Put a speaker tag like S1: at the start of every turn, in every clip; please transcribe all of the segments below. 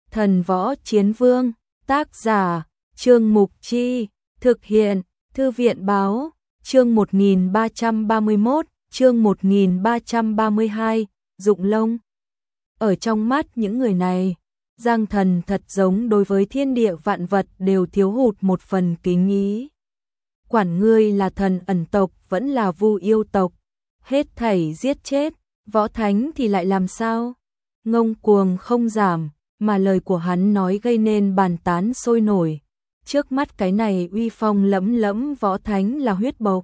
S1: Thần Võ Chiến Vương, tác giả, Trương Mục Chi, thực hiện, Thư viện Báo, chương 1331, chương 1332, Dụng Lông. Ở trong mắt những người này, Giang Thần thật giống đối với thiên địa vạn vật đều thiếu hụt một phần kính ý. Quản ngươi là thần ẩn tộc vẫn là vu yêu tộc, hết thảy giết chết, võ thánh thì lại làm sao? Ngông cuồng không giảm, mà lời của hắn nói gây nên bàn tán sôi nổi. Trước mắt cái này uy phong lẫm lẫm võ thánh là huyết bộc.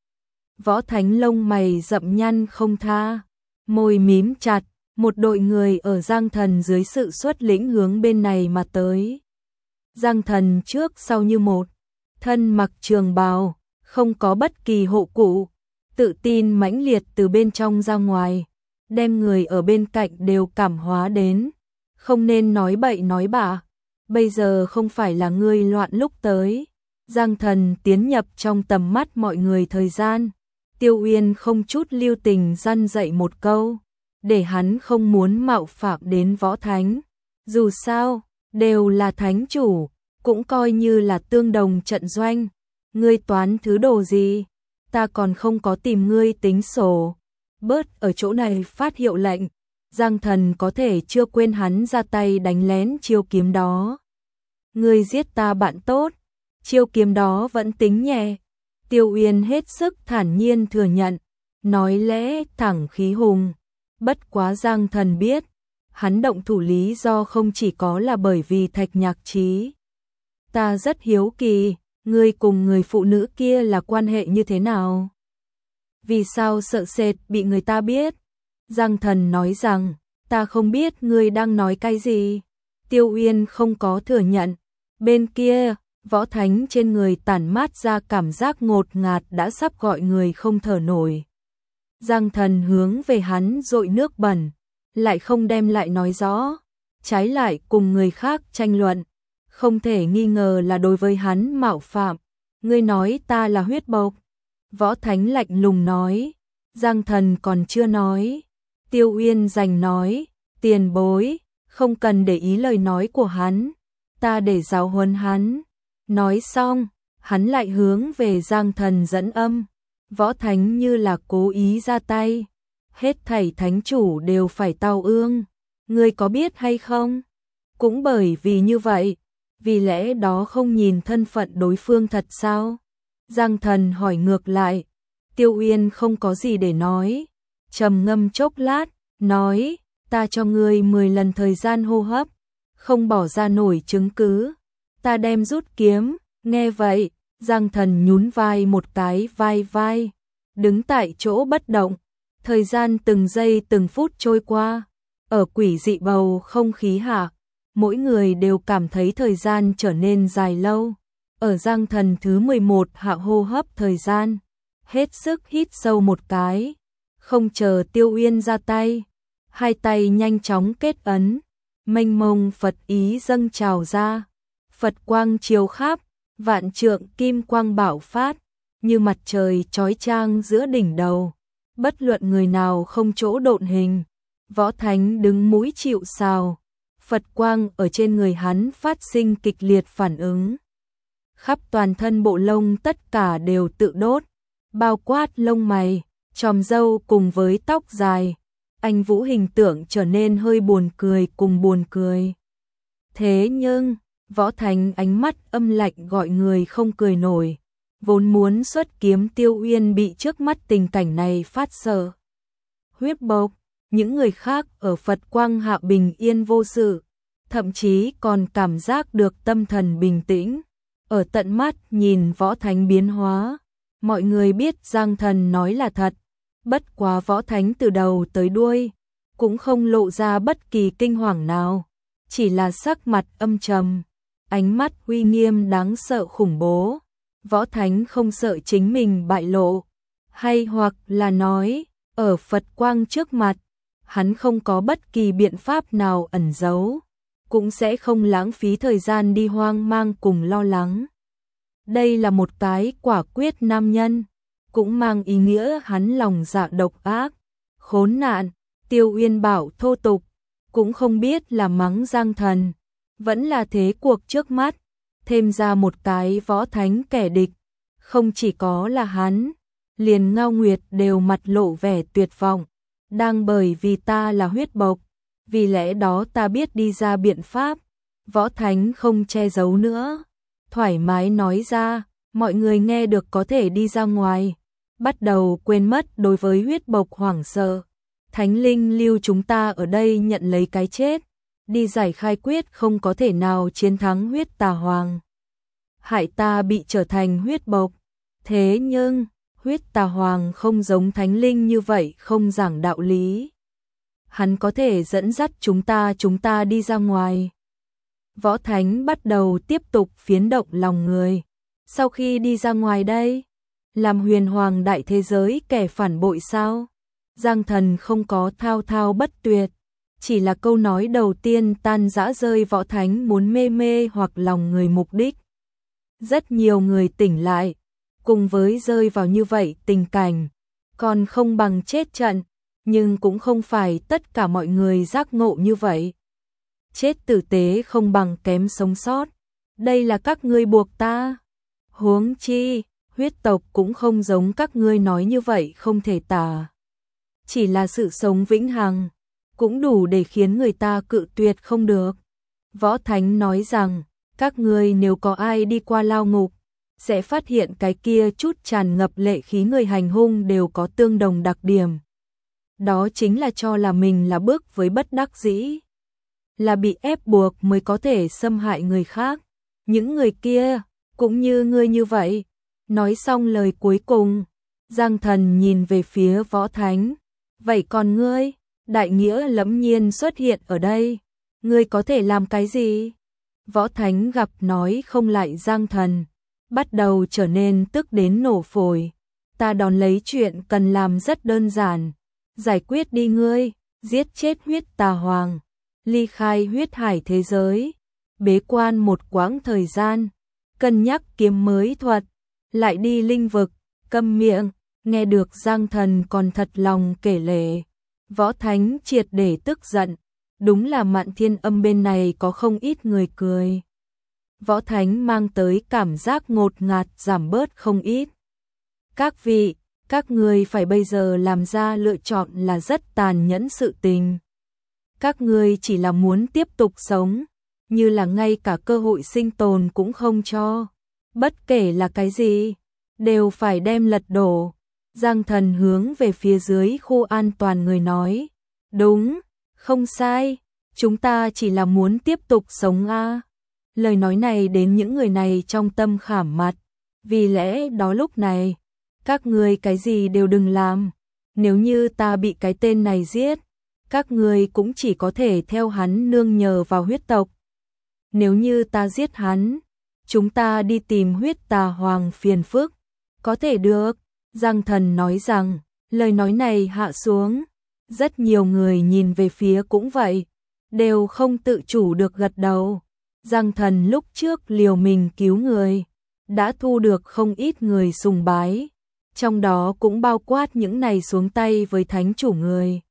S1: Võ thánh lông mày rậm nhăn không tha, môi mím chặt, một đội người ở Giang Thần dưới sự xuất lĩnh hướng bên này mà tới. Giang Thần trước sau như một, thân mặc trường bào, không có bất kỳ hộ cụ, tự tin mãnh liệt từ bên trong ra ngoài, đem người ở bên cạnh đều cảm hóa đến. Không nên nói bậy nói bạ, bây giờ không phải là ngươi loạn lúc tới. Giang Thần tiến nhập trong tầm mắt mọi người thời gian. Tiêu Uyên không chút lưu tình răn dạy một câu, để hắn không muốn mạo phạm đến võ thánh. Dù sao, đều là thánh chủ, cũng coi như là tương đồng trận doanh. Ngươi toán thứ đồ gì? Ta còn không có tìm ngươi tính sổ. Bớt ở chỗ này phát hiệu lệnh. Giang Thần có thể chưa quên hắn ra tay đánh lén chiêu kiếm đó. Ngươi giết ta bạn tốt, chiêu kiếm đó vẫn tính nhẹ. Tiêu Uyên hết sức thản nhiên thừa nhận, nói lẽ thẳng khí hùng. Bất quá Giang Thần biết, hắn động thủ lý do không chỉ có là bởi vì Thạch Nhạc Chí. Ta rất hiếu kỳ, ngươi cùng người phụ nữ kia là quan hệ như thế nào? Vì sao sợ sệt bị người ta biết? Giang Thần nói rằng, ta không biết ngươi đang nói cái gì. Tiêu Uyên không có thừa nhận. Bên kia, võ thánh trên người tản mát ra cảm giác ngột ngạt đã sắp gọi người không thở nổi. Giang Thần hướng về hắn dội nước bẩn, lại không đem lại nói rõ, trái lại cùng người khác tranh luận. Không thể nghi ngờ là đối với hắn mạo phạm. Ngươi nói ta là huyết bộc. Võ thánh lạnh lùng nói. Giang Thần còn chưa nói. Tiêu Uyên giành nói, tiền bối, không cần để ý lời nói của hắn, ta để giáo huấn hắn. Nói xong, hắn lại hướng về Giang Thần dẫn âm. Võ thánh như là cố ý ra tay. Hết thảy thánh chủ đều phải tao ương. Ngươi có biết hay không? Cũng bởi vì như vậy, vì lẽ đó không nhìn thân phận đối phương thật sao? Giang Thần hỏi ngược lại. Tiêu Uyên không có gì để nói. Trầm ngâm chốc lát, nói, ta cho ngươi 10 lần thời gian hô hấp, không bỏ ra nổi chứng cứ, ta đem rút kiếm. Nghe vậy, Giang Thần nhún vai một cái vai, đứng tại chỗ bất động. Thời gian từng giây từng phút trôi qua, ở quỷ dị bầu không khí hạ, mỗi người đều cảm thấy thời gian trở nên dài lâu. Ở Giang Thần thứ 11 hạ hô hấp thời gian, hết sức hít sâu một cái. Không chờ Tiêu Uyên ra tay, hai tay nhanh chóng kết ấn, mênh mông Phật ý dâng trào ra, Phật quang chiếu khắp, vạn trượng kim quang bạo phát, như mặt trời chói chang giữa đỉnh đầu, bất luận người nào không chỗ độn hình. Võ thánh đứng mũi chịu sào, Phật quang ở trên người hắn phát sinh kịch liệt phản ứng. Khắp toàn thân bộ lông tất cả đều tự đốt, bao quát lông mày, chòm râu cùng với tóc dài. Anh Vũ hình tượng trở nên hơi buồn cười cùng buồn cười. Thế nhưng, võ thánh ánh mắt âm lạnh gọi người không cười nổi. Vốn muốn xuất kiếm Tiêu Uyên bị trước mắt tình cảnh này phát sợ. Huyết bộc, những người khác ở Phật quang hạ bình yên vô sự, thậm chí còn cảm giác được tâm thần bình tĩnh. Ở tận mắt nhìn võ thánh biến hóa, mọi người biết Giang Thần nói là thật. Bất quá võ thánh từ đầu tới đuôi, cũng không lộ ra bất kỳ kinh hoàng nào, chỉ là sắc mặt âm trầm, ánh mắt uy nghiêm đáng sợ khủng bố. Võ thánh không sợ chính mình bại lộ, hay hoặc là nói, ở Phật quang trước mặt, hắn không có bất kỳ biện pháp nào ẩn giấu, cũng sẽ không lãng phí thời gian đi hoang mang cùng lo lắng. Đây là một cái quả quyết nam nhân, cũng mang ý nghĩa hắn lòng dạ độc ác, khốn nạn. Tiêu Uyên bảo thô tục, cũng không biết là mắng Giang Thần, vẫn là thế cuộc trước mắt, thêm ra một cái võ thánh kẻ địch, không chỉ có là hắn, liền Ngao Nguyệt đều mặt lộ vẻ tuyệt vọng, đang bởi vì ta là huyết bộc, vì lẽ đó ta biết đi ra biện pháp, võ thánh không che giấu nữa, thoải mái nói ra, mọi người nghe được có thể đi ra ngoài, bắt đầu quên mất đối với huyết bộc hoảng sợ. Thánh linh lưu chúng ta ở đây nhận lấy cái chết, đi giải khai quyết không có thể nào chiến thắng huyết tà hoàng. Hại ta bị trở thành huyết bộc, thế nhưng, huyết tà hoàng không giống thánh linh như vậy không giảng đạo lý. Hắn có thể dẫn dắt chúng ta đi ra ngoài. Võ thánh bắt đầu tiếp tục phiến động lòng người. Sau khi đi ra ngoài đây, làm huyền hoàng đại thế giới kẻ phản bội sao? Giang Thần không có thao thao bất tuyệt, chỉ là câu nói đầu tiên tan rã rơi võ thánh muốn mê mê hoặc lòng người mục đích. Rất nhiều người tỉnh lại, cùng với rơi vào như vậy tình cảnh, còn không bằng chết trận, nhưng cũng không phải tất cả mọi người giác ngộ như vậy. Chết tử tế không bằng kém sống sót, đây là các ngươi buộc ta. Huống chi, huyết tộc cũng không giống các ngươi nói như vậy không thể tả. Chỉ là sự sống vĩnh hằng, cũng đủ để khiến người ta cự tuyệt không được. Võ Thánh nói rằng, các ngươi nếu có ai đi qua lao ngục, sẽ phát hiện cái kia chút tràn ngập lệ khí người hành hung đều có tương đồng đặc điểm. Đó chính là cho là mình là bước với bất đắc dĩ, là bị ép buộc mới có thể xâm hại người khác. Những người kia, cũng như ngươi như vậy. Nói xong lời cuối cùng, Giang Thần nhìn về phía Võ Thánh. Vậy còn ngươi, đại nghĩa lẫm nhiên xuất hiện ở đây, ngươi có thể làm cái gì? Võ Thánh gặp nói không lại Giang Thần, bắt đầu trở nên tức đến nổ phổi. Ta đón lấy chuyện cần làm rất đơn giản, giải quyết đi ngươi, giết chết huyết tà hoàng, ly khai huyết hải thế giới, bế quan một quãng thời gian, cân nhắc kiếm mới thuật, lại đi linh vực, câm miệng. Nghe được Giang Thần còn thật lòng kể lể, Võ Thánh triệt để tức giận, đúng là Mạn Thiên Âm bên này có không ít người cười. Võ Thánh mang tới cảm giác ngột ngạt giảm bớt không ít. Các vị, các người phải bây giờ làm ra lựa chọn là rất tàn nhẫn sự tình. Các người chỉ là muốn tiếp tục sống, như là ngay cả cơ hội sinh tồn cũng không cho. Bất kể là cái gì, đều phải đem lật đổ. Giang Thần hướng về phía dưới khu an toàn người nói, đúng, không sai, chúng ta chỉ là muốn tiếp tục sống a. Lời nói này đến những người này trong tâm khảm mặt, vì lẽ đó lúc này, các ngươi cái gì đều đừng làm, nếu như ta bị cái tên này giết, các ngươi cũng chỉ có thể theo hắn nương nhờ vào huyết tộc. Nếu như ta giết hắn, chúng ta đi tìm huyết tà hoàng phiền phức, có thể được. Giang Thần nói rằng, lời nói này hạ xuống, rất nhiều người nhìn về phía cũng vậy, đều không tự chủ được gật đầu. Giang Thần lúc trước liều mình cứu người, đã thu được không ít người sùng bái, trong đó cũng bao quát những này xuống tay với thánh chủ người.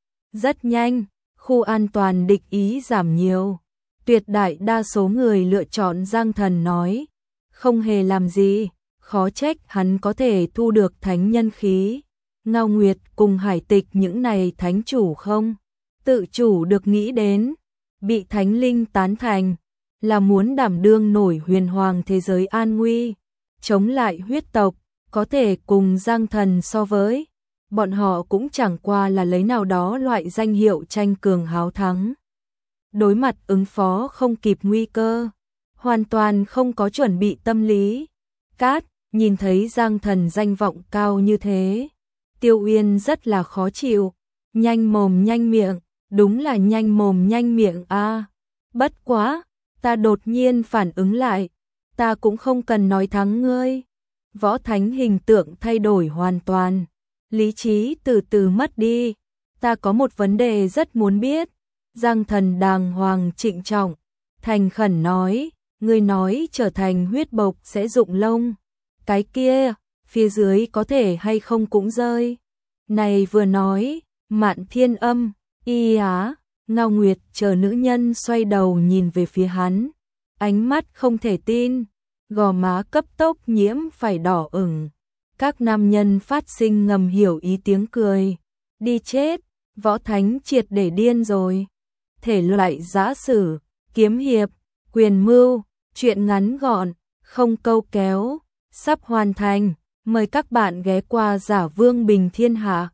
S1: Rất nhanh, khu an toàn địch ý giảm nhiều, tuyệt đại đa số người lựa chọn Giang Thần nói, không hề làm gì. Khó trách hắn có thể thu được thánh nhân khí. Ngao Nguyệt cùng Hải Tịch những này thánh chủ không tự chủ được nghĩ đến, bị thánh linh tán thành, là muốn đảm đương nổi huyền hoàng thế giới an nguy, chống lại huyết tộc, có thể cùng Giang Thần so với. Bọn họ cũng chẳng qua là lấy nào đó loại danh hiệu tranh cường háo thắng. Đối mặt ứng phó không kịp nguy cơ, hoàn toàn không có chuẩn bị tâm lý. Cát nhìn thấy Giang Thần danh vọng cao như thế, Tiêu Uyên rất là khó chịu, nhanh mồm nhanh miệng, đúng là nhanh mồm nhanh miệng a. Bất quá, ta đột nhiên phản ứng lại, ta cũng không cần nói thắng ngươi. Võ Thánh hình tượng thay đổi hoàn toàn, lý trí từ từ mất đi, ta có một vấn đề rất muốn biết. Giang Thần đàng hoàng trịnh trọng, thành khẩn nói, ngươi nói trở thành huyết bộc sẽ rụng lông. Cái kia, phía dưới có thể hay không cũng rơi. Này vừa nói, Mạn Thiên Âm, y á, Ngao Nguyệt chờ nữ nhân xoay đầu nhìn về phía hắn, ánh mắt không thể tin, gò má cấp tốc nhiễm phải đỏ ửng. Các nam nhân phát sinh ngầm hiểu ý tiếng cười. Đi chết, Võ Thánh triệt để điên rồi. Thể loại giã sử, kiếm hiệp, quyền mưu, truyện ngắn gọn, không câu kéo, sắp hoàn thành. Mời các bạn ghé qua Giả Vương Bình Thiên Hạ.